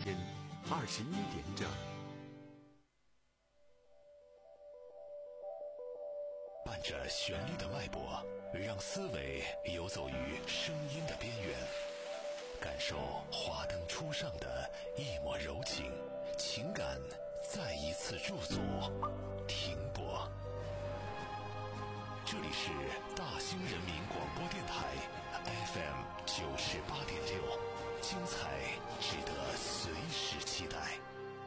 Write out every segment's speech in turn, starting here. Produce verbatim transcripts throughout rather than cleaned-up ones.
天二十一点整。 伴着旋律的脉搏，让思维游走于声音的边缘，感受华灯初上的一抹柔情，情感再一次驻足停泊。这里是大兴人民广播电台 F M 九十八点六，精彩值得随时期待。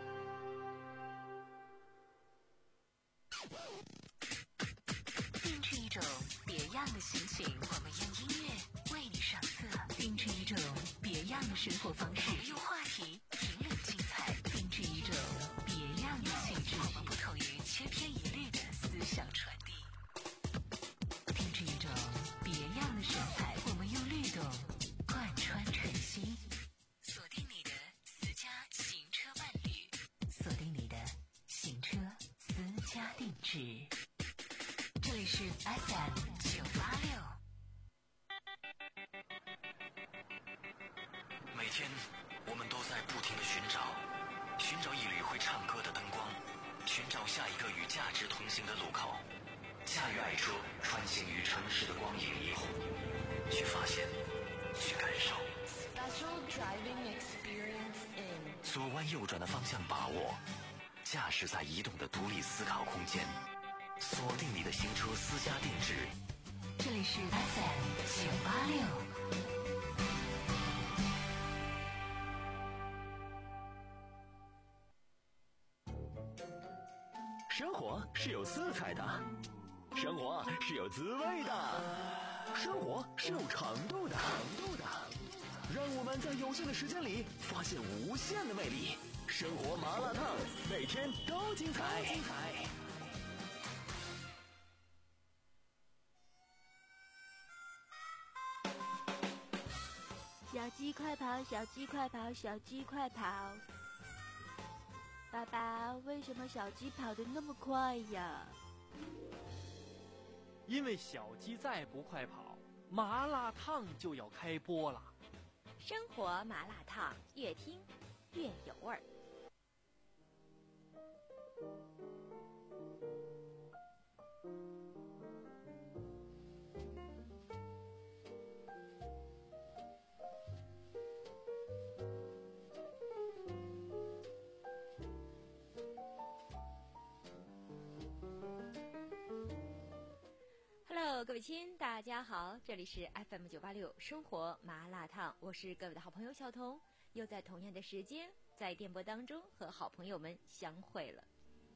定制一种别样的心情，我们用音乐为你上色；定制一种别样的生活方式，用话题引领精彩；定制一种别样的气质，我们不同于千篇一律的思想传递；定制一种别样的神采，我们用律动贯穿晨曦。锁定你的私家行车伴侣，锁定你的行车私家定制。这里是 F M 九八六。 每天我们都在不停地寻找，寻找一缕会唱歌的灯光，寻找下一个与价值同行的路口。驾驭爱车，穿行于城市的光影霓虹，去发现，去感受。 Special driving experience in 左弯右转的方向把握，驾驶在移动的独立思考空间，锁定你的行车私家定制。 这里是 F M 九八六。 生活是有色彩的，生活是有滋味的，生活是有长度的。长度的，让我们在有限的时间里发现无限的魅力。生活麻辣烫，每天都精彩。精彩。 小鸡快跑，小鸡快跑，小鸡快跑！爸爸，为什么小鸡跑得那么快呀？ 因为小鸡再不快跑，麻辣烫就要开播了。 生活麻辣烫，越听越有味儿。Hello， 各位亲，大家好，这里是 F M 九八六生活麻辣烫，我是各位的好朋友小彤，又在同样的时间在电波当中和好朋友们相会了。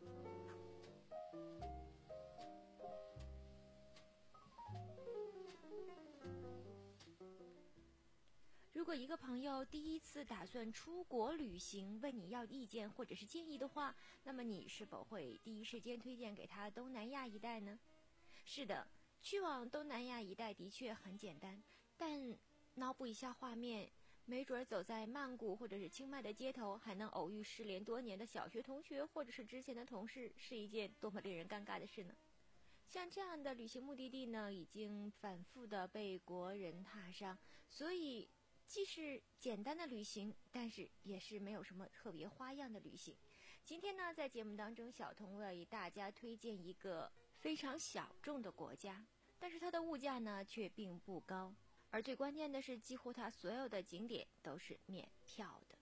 如果一个朋友第一次打算出国旅行，问你要意见或者是建议的话，那么你是否会第一时间推荐给他东南亚一带呢？是的，去往东南亚一带的确很简单，但脑补一下画面，没准走在曼谷或者是清迈的街头，还能偶遇失联多年的小学同学或者是之前的同事，是一件多么令人尴尬的事呢？像这样的旅行目的地呢，已经反复的被国人踏上，所以既是简单的旅行，但是也是没有什么特别花样的旅行。今天呢，在节目当中，小彤为大家推荐一个非常小众的国家，但是它的物价呢却并不高，而最关键的是，几乎它所有的景点都是免票的。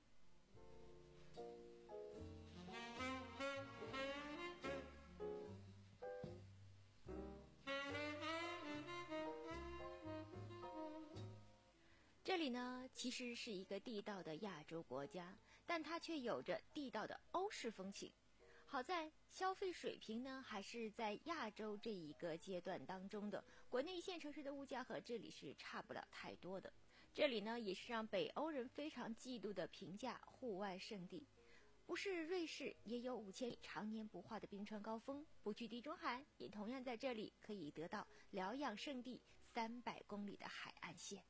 这里呢，其实是一个地道的亚洲国家，但它却有着地道的欧式风情。好在消费水平呢，还是在亚洲这一个阶段当中的，国内一线城市的物价和这里是差不了太多的。这里呢，也是让北欧人非常嫉妒的平价户外胜地。不是瑞士也有五千米常年不化的冰川高峰，不去地中海也同样在这里可以得到疗养胜地三百公里的海岸线。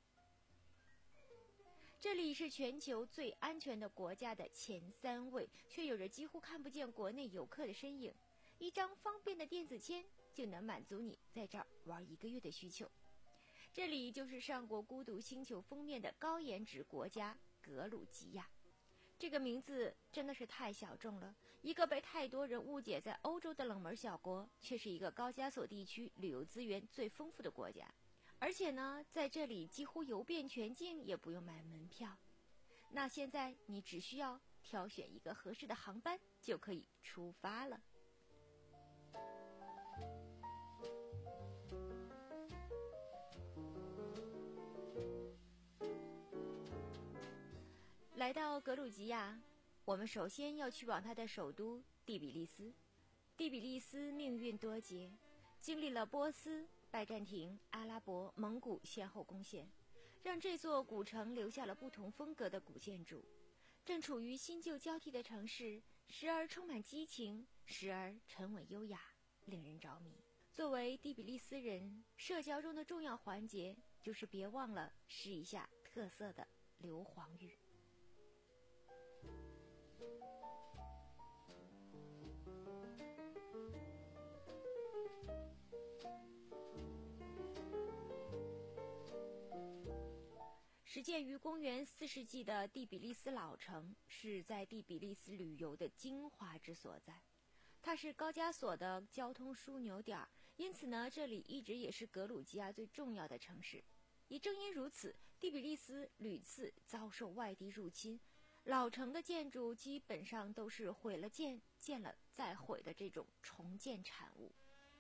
这里是全球最安全的国家的前三位，却有着几乎看不见国内游客的身影。一张方便的电子签就能满足你在这儿玩一个月的需求。这里就是上过《孤独星球》封面的高颜值国家格鲁吉亚。 这个名字真的是太小众了，一个被太多人误解在欧洲的冷门小国，却是一个高加索地区旅游资源最丰富的国家。而且呢，在这里几乎游遍全境也不用买门票。那现在你只需要挑选一个合适的航班就可以出发了。来到格鲁吉亚，我们首先要去往它的首都第比利斯。第比利斯命运多劫，经历了波斯、拜占庭、阿拉伯、蒙古先后攻陷，让这座古城留下了不同风格的古建筑。正处于新旧交替的城市，时而充满激情，时而沉稳优雅，令人着迷。作为第比利斯人，社交中的重要环节就是别忘了试一下特色的硫磺浴。始建于公元四世纪的第比利斯老城，是在第比利斯旅游的精华之所在。它是高加索的交通枢纽点，因此呢，这里一直也是格鲁吉亚最重要的城市。也正因如此，第比利斯屡次遭受外敌入侵，老城的建筑基本上都是毁了建，建了再毁的这种重建产物。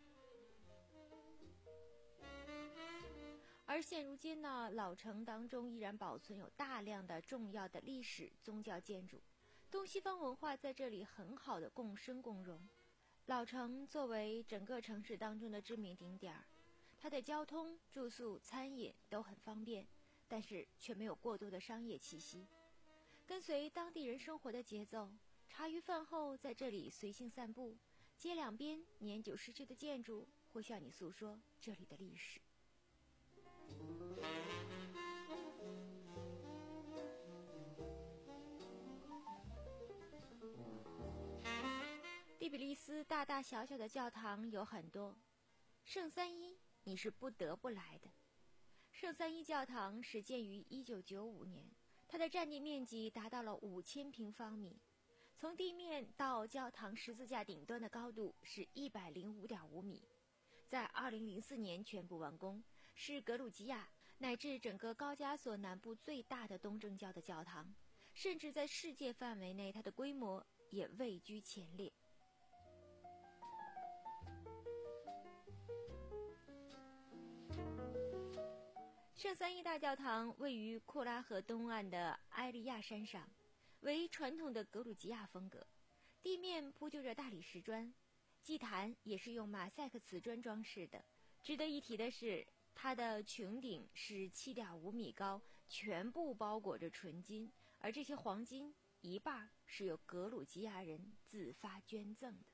而现如今呢，老城当中依然保存有大量的重要的历史宗教建筑，东西方文化在这里很好的共生共荣。老城作为整个城市当中的知名景点，它的交通、住宿、餐饮都很方便，但是却没有过多的商业气息。跟随当地人生活的节奏，茶余饭后在这里随性散步，街两边年久失修的建筑会向你诉说这里的历史。第比利斯大大小小的教堂有很多，圣三一你是不得不来的。圣三一教堂始建于一九九五年，它的占地面积达到了五千平方米，从地面到教堂十字架顶端的高度是一百零五点五米，在二零零四年全部完工，是格鲁吉亚乃至整个高加索南部最大的东正教的教堂，甚至在世界范围内，它的规模也位居前列。圣三一大教堂位于库拉河东岸的埃利亚山上，为传统的格鲁吉亚风格，地面铺就着大理石砖，祭坛也是用马赛克瓷砖装饰的。值得一提的是，它的穹顶是 七点五米高，全部包裹着纯金，而这些黄金一半是由格鲁吉亚人自发捐赠的。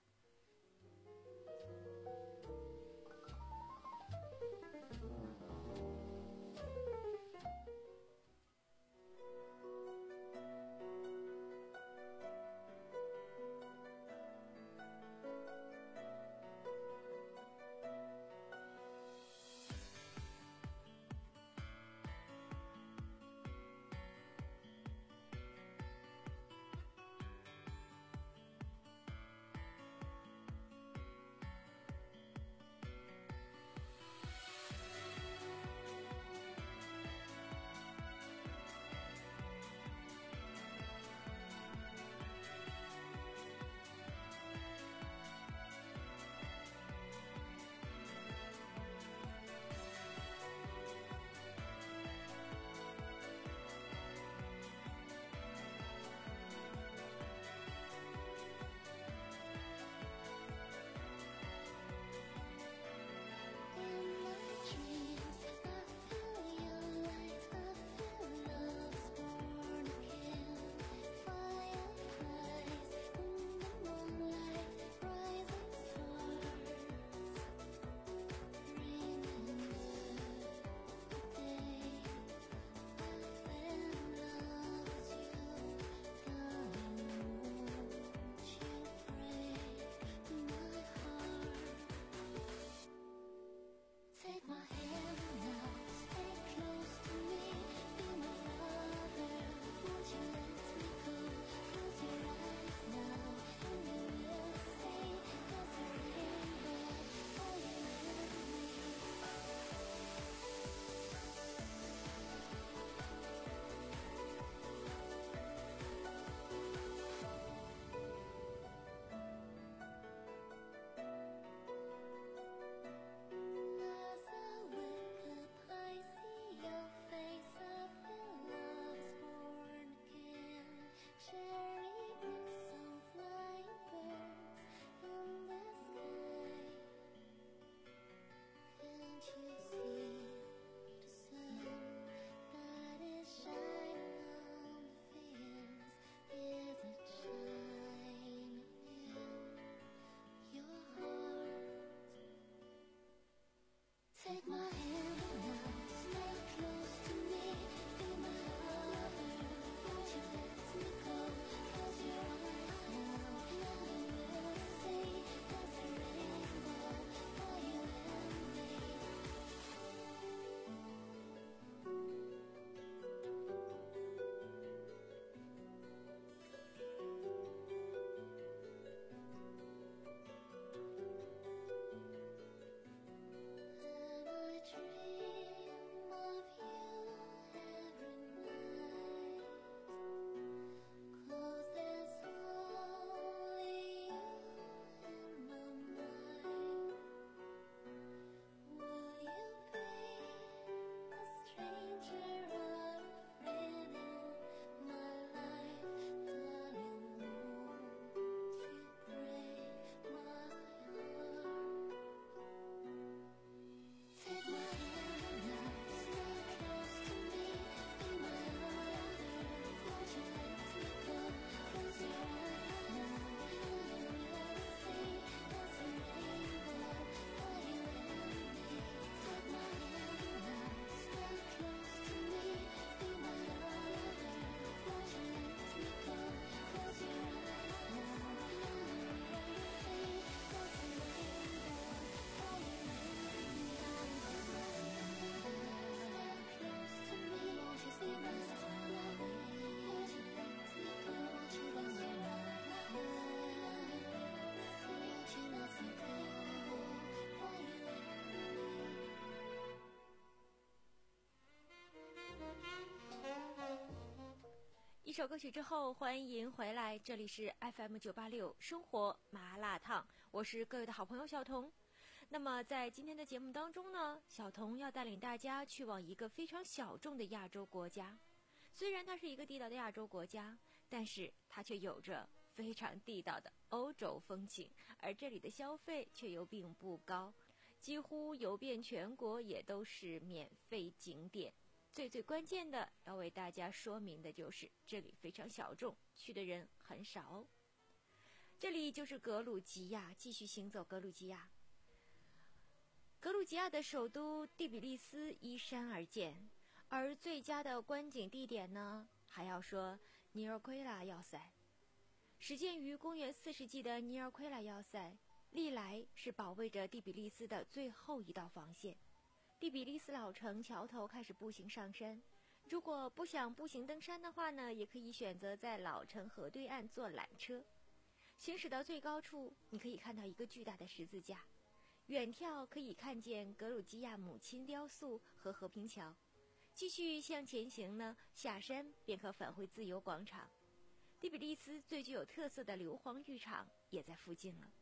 首歌曲之后，欢迎回来，这里是 F M 九八六生活麻辣烫，我是各位的好朋友小童。那么在今天的节目当中呢，小童要带领大家去往一个非常小众的亚洲国家。虽然它是一个地道的亚洲国家，但是它却有着非常地道的欧洲风情，而这里的消费却又并不高，几乎游遍全国也都是免费景点。最最关键的要为大家说明的就是这里非常小众，去的人很少哦。这里就是格鲁吉亚，继续行走格鲁吉亚。格鲁吉亚的首都第比利斯依山而建，而最佳的观景地点呢，还要说尼尔奎拉要塞。始建于公元四世纪的尼尔奎拉要塞，历来是保卫着第比利斯的最后一道防线。第比利斯老城桥头开始步行上山，如果不想步行登山的话呢，也可以选择在老城河对岸坐缆车。行驶到最高处，你可以看到一个巨大的十字架，远眺可以看见格鲁吉亚母亲雕塑和和平桥。继续向前行呢，下山便可返回自由广场。第比利斯最具有特色的硫磺浴场也在附近了。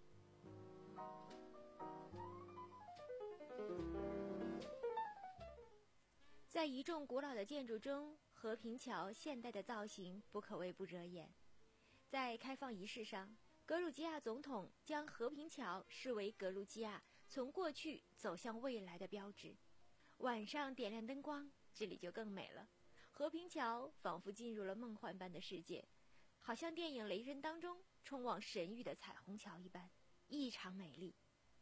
在一众古老的建筑中，和平桥现代的造型不可谓不惹眼。在开放仪式上，格鲁吉亚总统将和平桥视为格鲁吉亚从过去走向未来的标志。晚上点亮灯光，这里就更美了。和平桥仿佛进入了梦幻般的世界，好像电影《雷神》当中冲往神域的彩虹桥一般，异常美丽。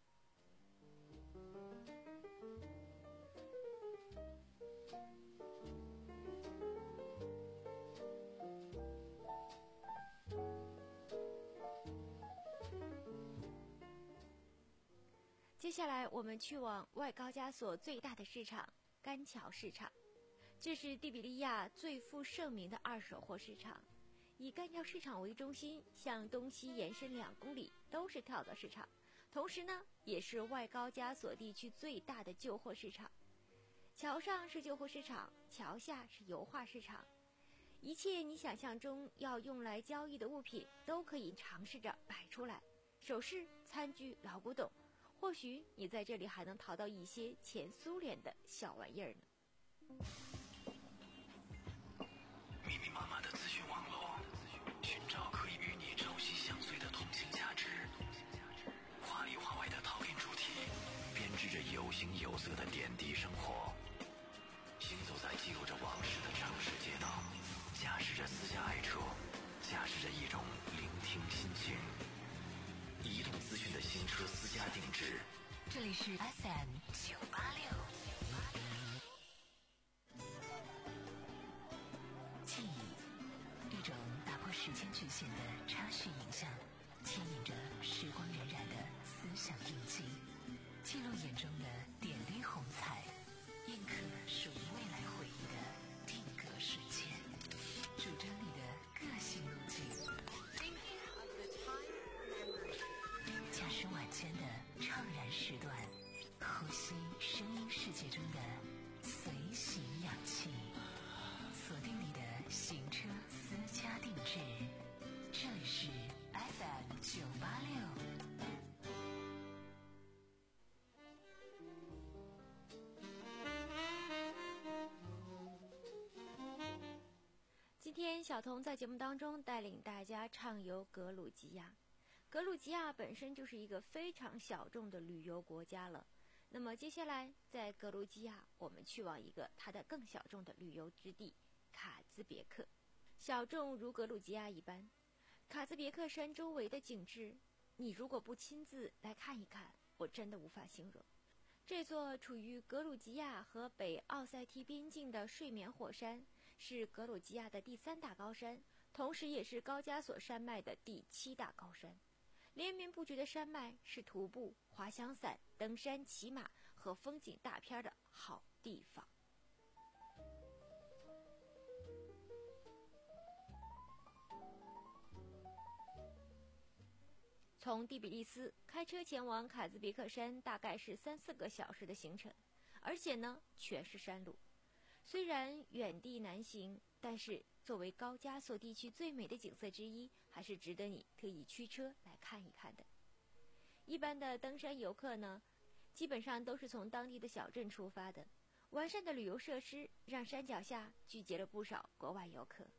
接下来我们去往外高加索最大的市场甘桥市场，这是第比利亚最负盛名的二手货市场。以甘桥市场为中心，向东西延伸两公里都是跳蚤市场，同时呢也是外高加索地区最大的旧货市场。桥上是旧货市场，桥下是油画市场，一切你想象中要用来交易的物品都可以尝试着摆出来，首饰、餐具、老古董，或许你在这里还能淘到一些前苏联的小玩意儿呢。 密密麻麻的资讯网络，寻找可以与你朝夕相随的同性价值，话里话外的讨论主题，编织着有形有色的点滴生活。行走在记录着往事的城市街道，驾驶着私家爱车，驾驶着一种聆听心情。移动资讯的新车私家定制， 这里是 F M 九八六。记忆，一种打破时间局限的插叙影像，牵引着时光荏苒的思想印记，记录眼中的点滴红彩，印刻属于未来回忆的定格瞬间，主张你的个性路径。驾驶晚间的怅然时段，呼吸声音世界中的随行氧气，锁定你的行车私家定制，这里是 F M 九八六。 今天小童在节目当中带领大家畅游格鲁吉亚。格鲁吉亚本身就是一个非常小众的旅游国家了，那么接下来在格鲁吉亚我们去往一个它的更小众的旅游之地卡兹别克。小众如格鲁吉亚一般，卡兹别克山周围的景致，你如果不亲自来看一看，我真的无法形容。这座处于格鲁吉亚和北奥塞梯边境的睡眠火山，是格鲁吉亚的第三大高山，同时也是高加索山脉的第七大高山。连绵不绝的山脉是徒步、滑翔伞、登山、骑马和风景大片的好地方。从第比利斯开车前往卡兹别克山大概是三四个小时的行程，而且呢全是山路。虽然远地难行，但是作为高加索地区最美的景色之一，还是值得你特意驱车来看一看的。一般的登山游客呢，基本上都是从当地的小镇出发的，完善的旅游设施让山脚下聚集了不少国外游客。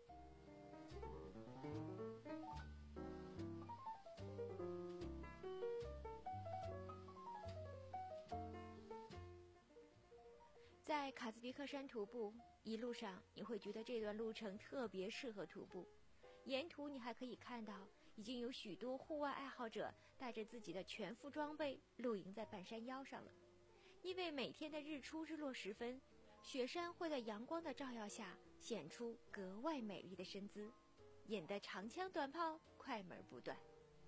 在卡兹皮克山徒步，一路上你会觉得这段路程特别适合徒步。沿途你还可以看到，已经有许多户外爱好者带着自己的全副装备露营在半山腰上了。因为每天的日出日落时分，雪山会在阳光的照耀下显出格外美丽的身姿，引得长枪短炮快门不断。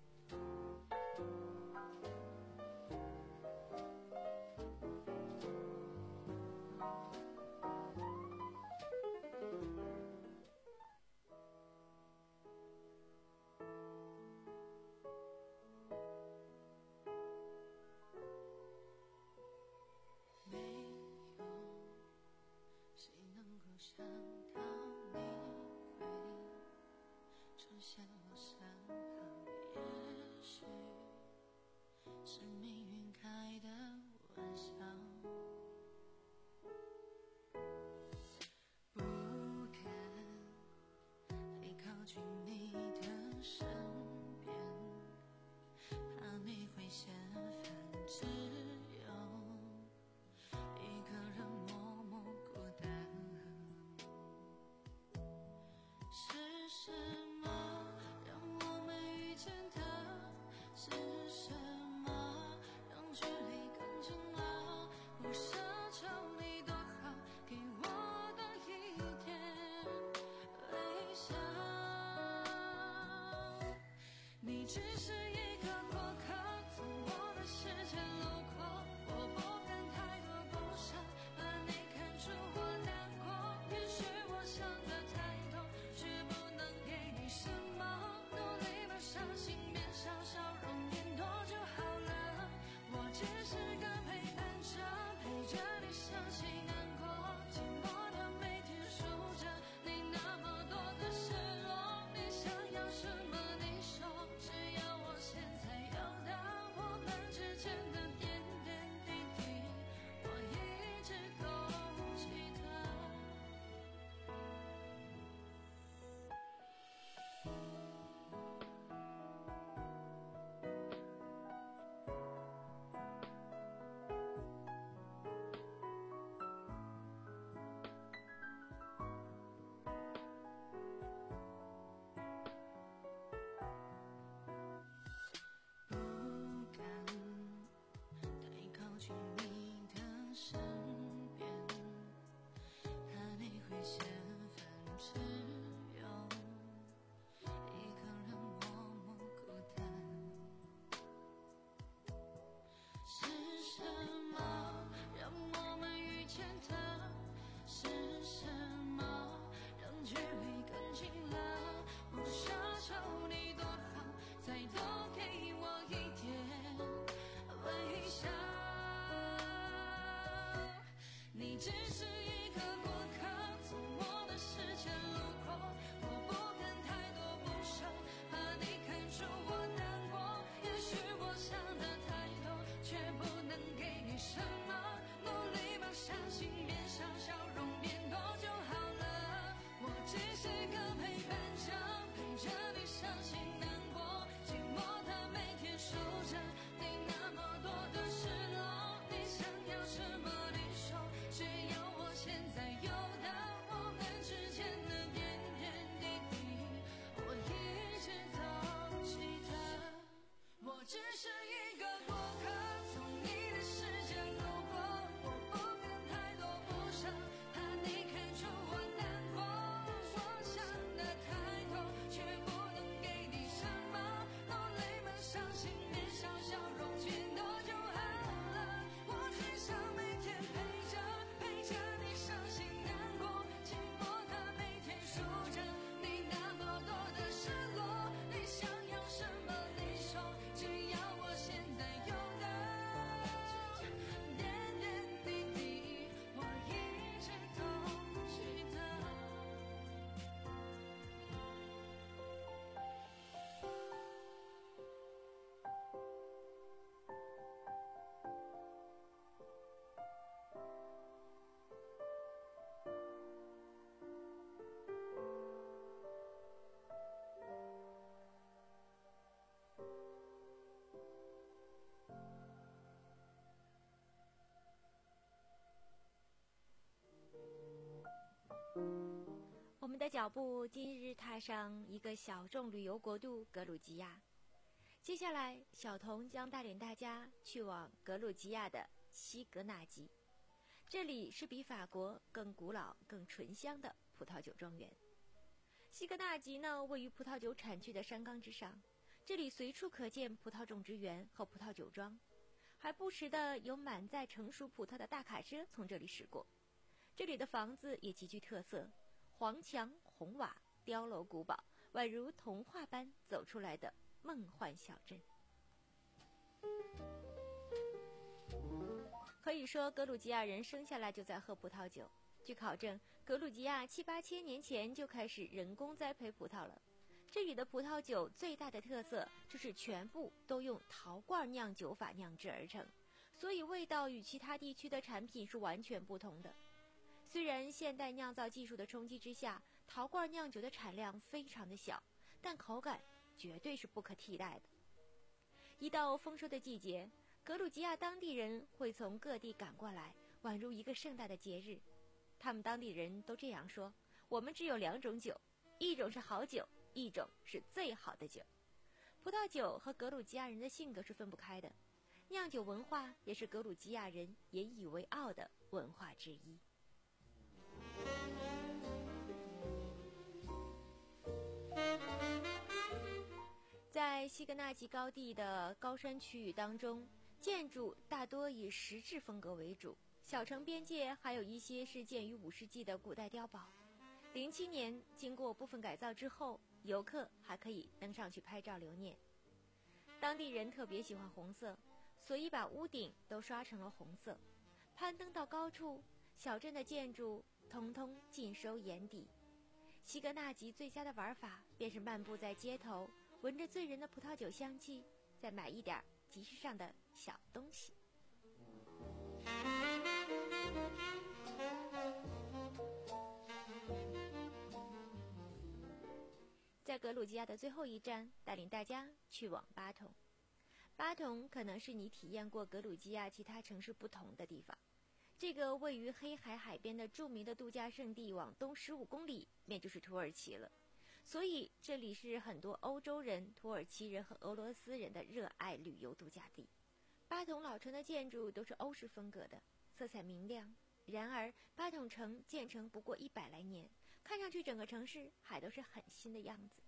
想到你会出现我身旁，也许是命运开的玩笑，不敢太靠近你的身边，怕你会嫌烦，只有一个人默默孤单。是什么让我们遇见的？是什么让距离更近了？不想的脚步今日踏上一个小众旅游国度格鲁吉亚。接下来，小童将带领大家去往格鲁吉亚的西格纳吉。这里是比法国更古老、更醇香的葡萄酒庄园。西格纳吉呢，位于葡萄酒产区的山岗之上，这里随处可见葡萄种植园和葡萄酒庄，还不时的有满载成熟葡萄的大卡车从这里驶过。这里的房子也极具特色，黄墙红瓦，碉楼古堡，宛如童话般走出来的梦幻小镇。可以说，格鲁吉亚人生下来就在喝葡萄酒。据考证，格鲁吉亚七八千年前就开始人工栽培葡萄了。这里的葡萄酒最大的特色就是全部都用陶罐酿酒法酿制而成，所以味道与其他地区的产品是完全不同的。虽然现代酿造技术的冲击之下，陶罐酿酒的产量非常的小，但口感绝对是不可替代的。一到丰收的季节，格鲁吉亚当地人会从各地赶过来，宛如一个盛大的节日。他们当地人都这样说：我们只有两种酒，一种是好酒，一种是最好的酒。葡萄酒和格鲁吉亚人的性格是分不开的，酿酒文化也是格鲁吉亚人引以为傲的文化之一。在西格纳吉高地的高山区域当中，建筑大多以石质风格为主，小城边界还有一些是建于五世纪的古代碉堡。零七年经过部分改造之后，游客还可以登上去拍照留念。当地人特别喜欢红色，所以把屋顶都刷成了红色。攀登到高处，小镇的建筑通通尽收眼底。西格纳吉最佳的玩法便是漫步在街头，闻着醉人的葡萄酒香气，再买一点集市上的小东西。在格鲁吉亚的最后一站，带领大家去往巴统。巴统可能是你体验过格鲁吉亚其他城市不同的地方。这个位于黑海海边的著名的度假胜地，往东十五公里便就是土耳其了。所以这里是很多欧洲人、土耳其人和俄罗斯人的热爱旅游度假地。巴统老城的建筑都是欧式风格的，色彩明亮。然而巴统城建成不过一百来年，看上去整个城市还都是很新的样子。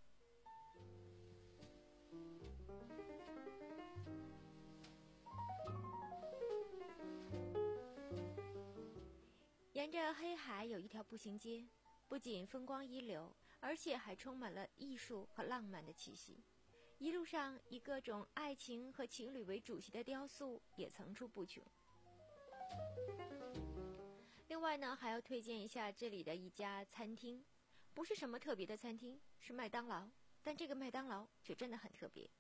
沿着黑海有一条步行街，不仅风光一流，而且还充满了艺术和浪漫的气息。一路上以各种爱情和情侣为主题的雕塑也层出不穷。另外呢，还要推荐一下这里的一家餐厅，不是什么特别的餐厅，是麦当劳，但这个麦当劳却真的很特别。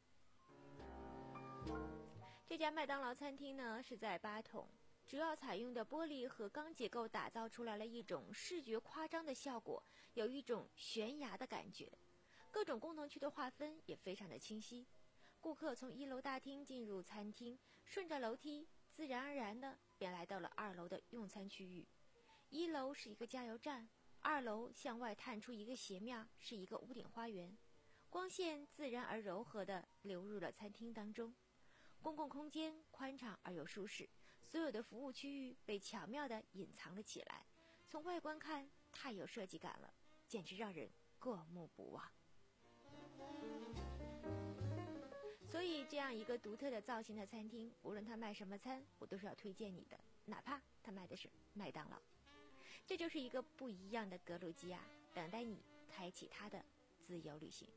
这家麦当劳餐厅呢是在巴统，主要采用的玻璃和钢结构打造出来了一种视觉夸张的效果，有一种悬崖的感觉。各种功能区的划分也非常的清晰。顾客从一楼大厅进入餐厅，顺着楼梯自然而然的便来到了二楼的用餐区域。一楼是一个加油站，二楼向外探出一个斜面，是一个屋顶花园。光线自然而柔和地流入了餐厅当中。公共空间宽敞而又舒适，所有的服务区域被巧妙地隐藏了起来。从外观看，太有设计感了，简直让人过目不忘。所以这样一个独特的造型的餐厅，无论它卖什么餐，我都是要推荐你的，哪怕它卖的是麦当劳。这就是一个不一样的格鲁吉亚，等待你开启它的自由旅行。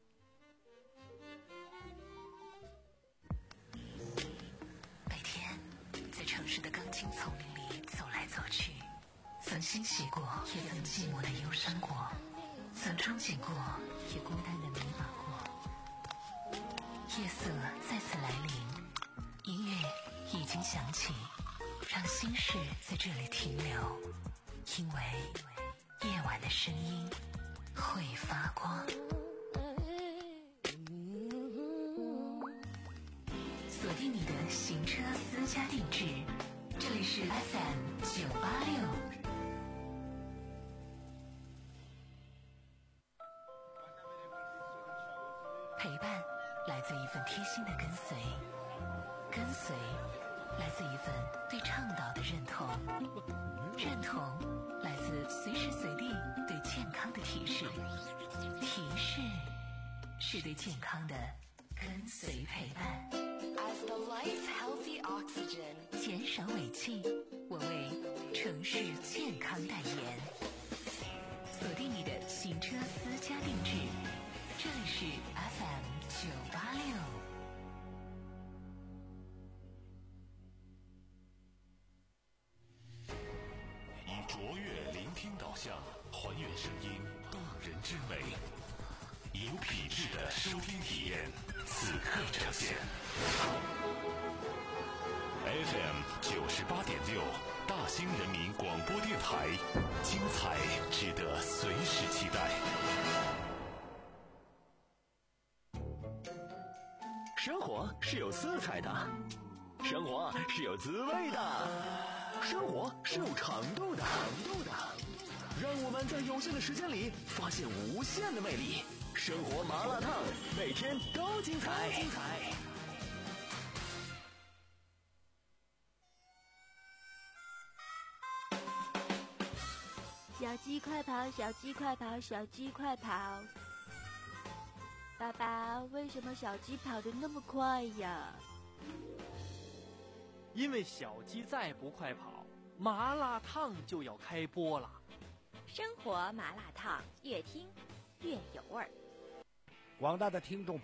每天在城市的钢筋丛林里走来走去，曾欣喜过，也曾寂寞的忧伤过，曾憧憬过，也孤单的迷茫过。夜色再次来临，音乐已经响起，让心事在这里停留，因为夜晚的声音会发光。锁定你的行车私家定制，这里是 F M 九八六。 陪伴来自一份贴心的跟随，跟随来自一份对倡导的认同，认同来自随时随地对健康的提示，提示是对健康的跟随陪伴。 As the light's healthy oxygen. 减少尾气，我为城市健康代言。锁定你的行车私家定制，这里是 F M 九八六。 以卓越聆听导向，还原声音动人之美，有品质的收听体验，此刻呈现。F M 九十八点六，大兴人民广播电台，精彩值得随时期待。 生活是有色彩的，生活是有滋味的，生活是有长度的，长度的。让我们在有限的时间里发现无限的魅力。生活麻辣烫，每天都精彩。精彩。 小鸡快跑，小鸡快跑，小鸡快跑！爸爸，为什么小鸡跑得那么快呀？ 因为小鸡再不快跑，麻辣烫就要开播了。 生活麻辣烫，越听越有味儿。 广大的听众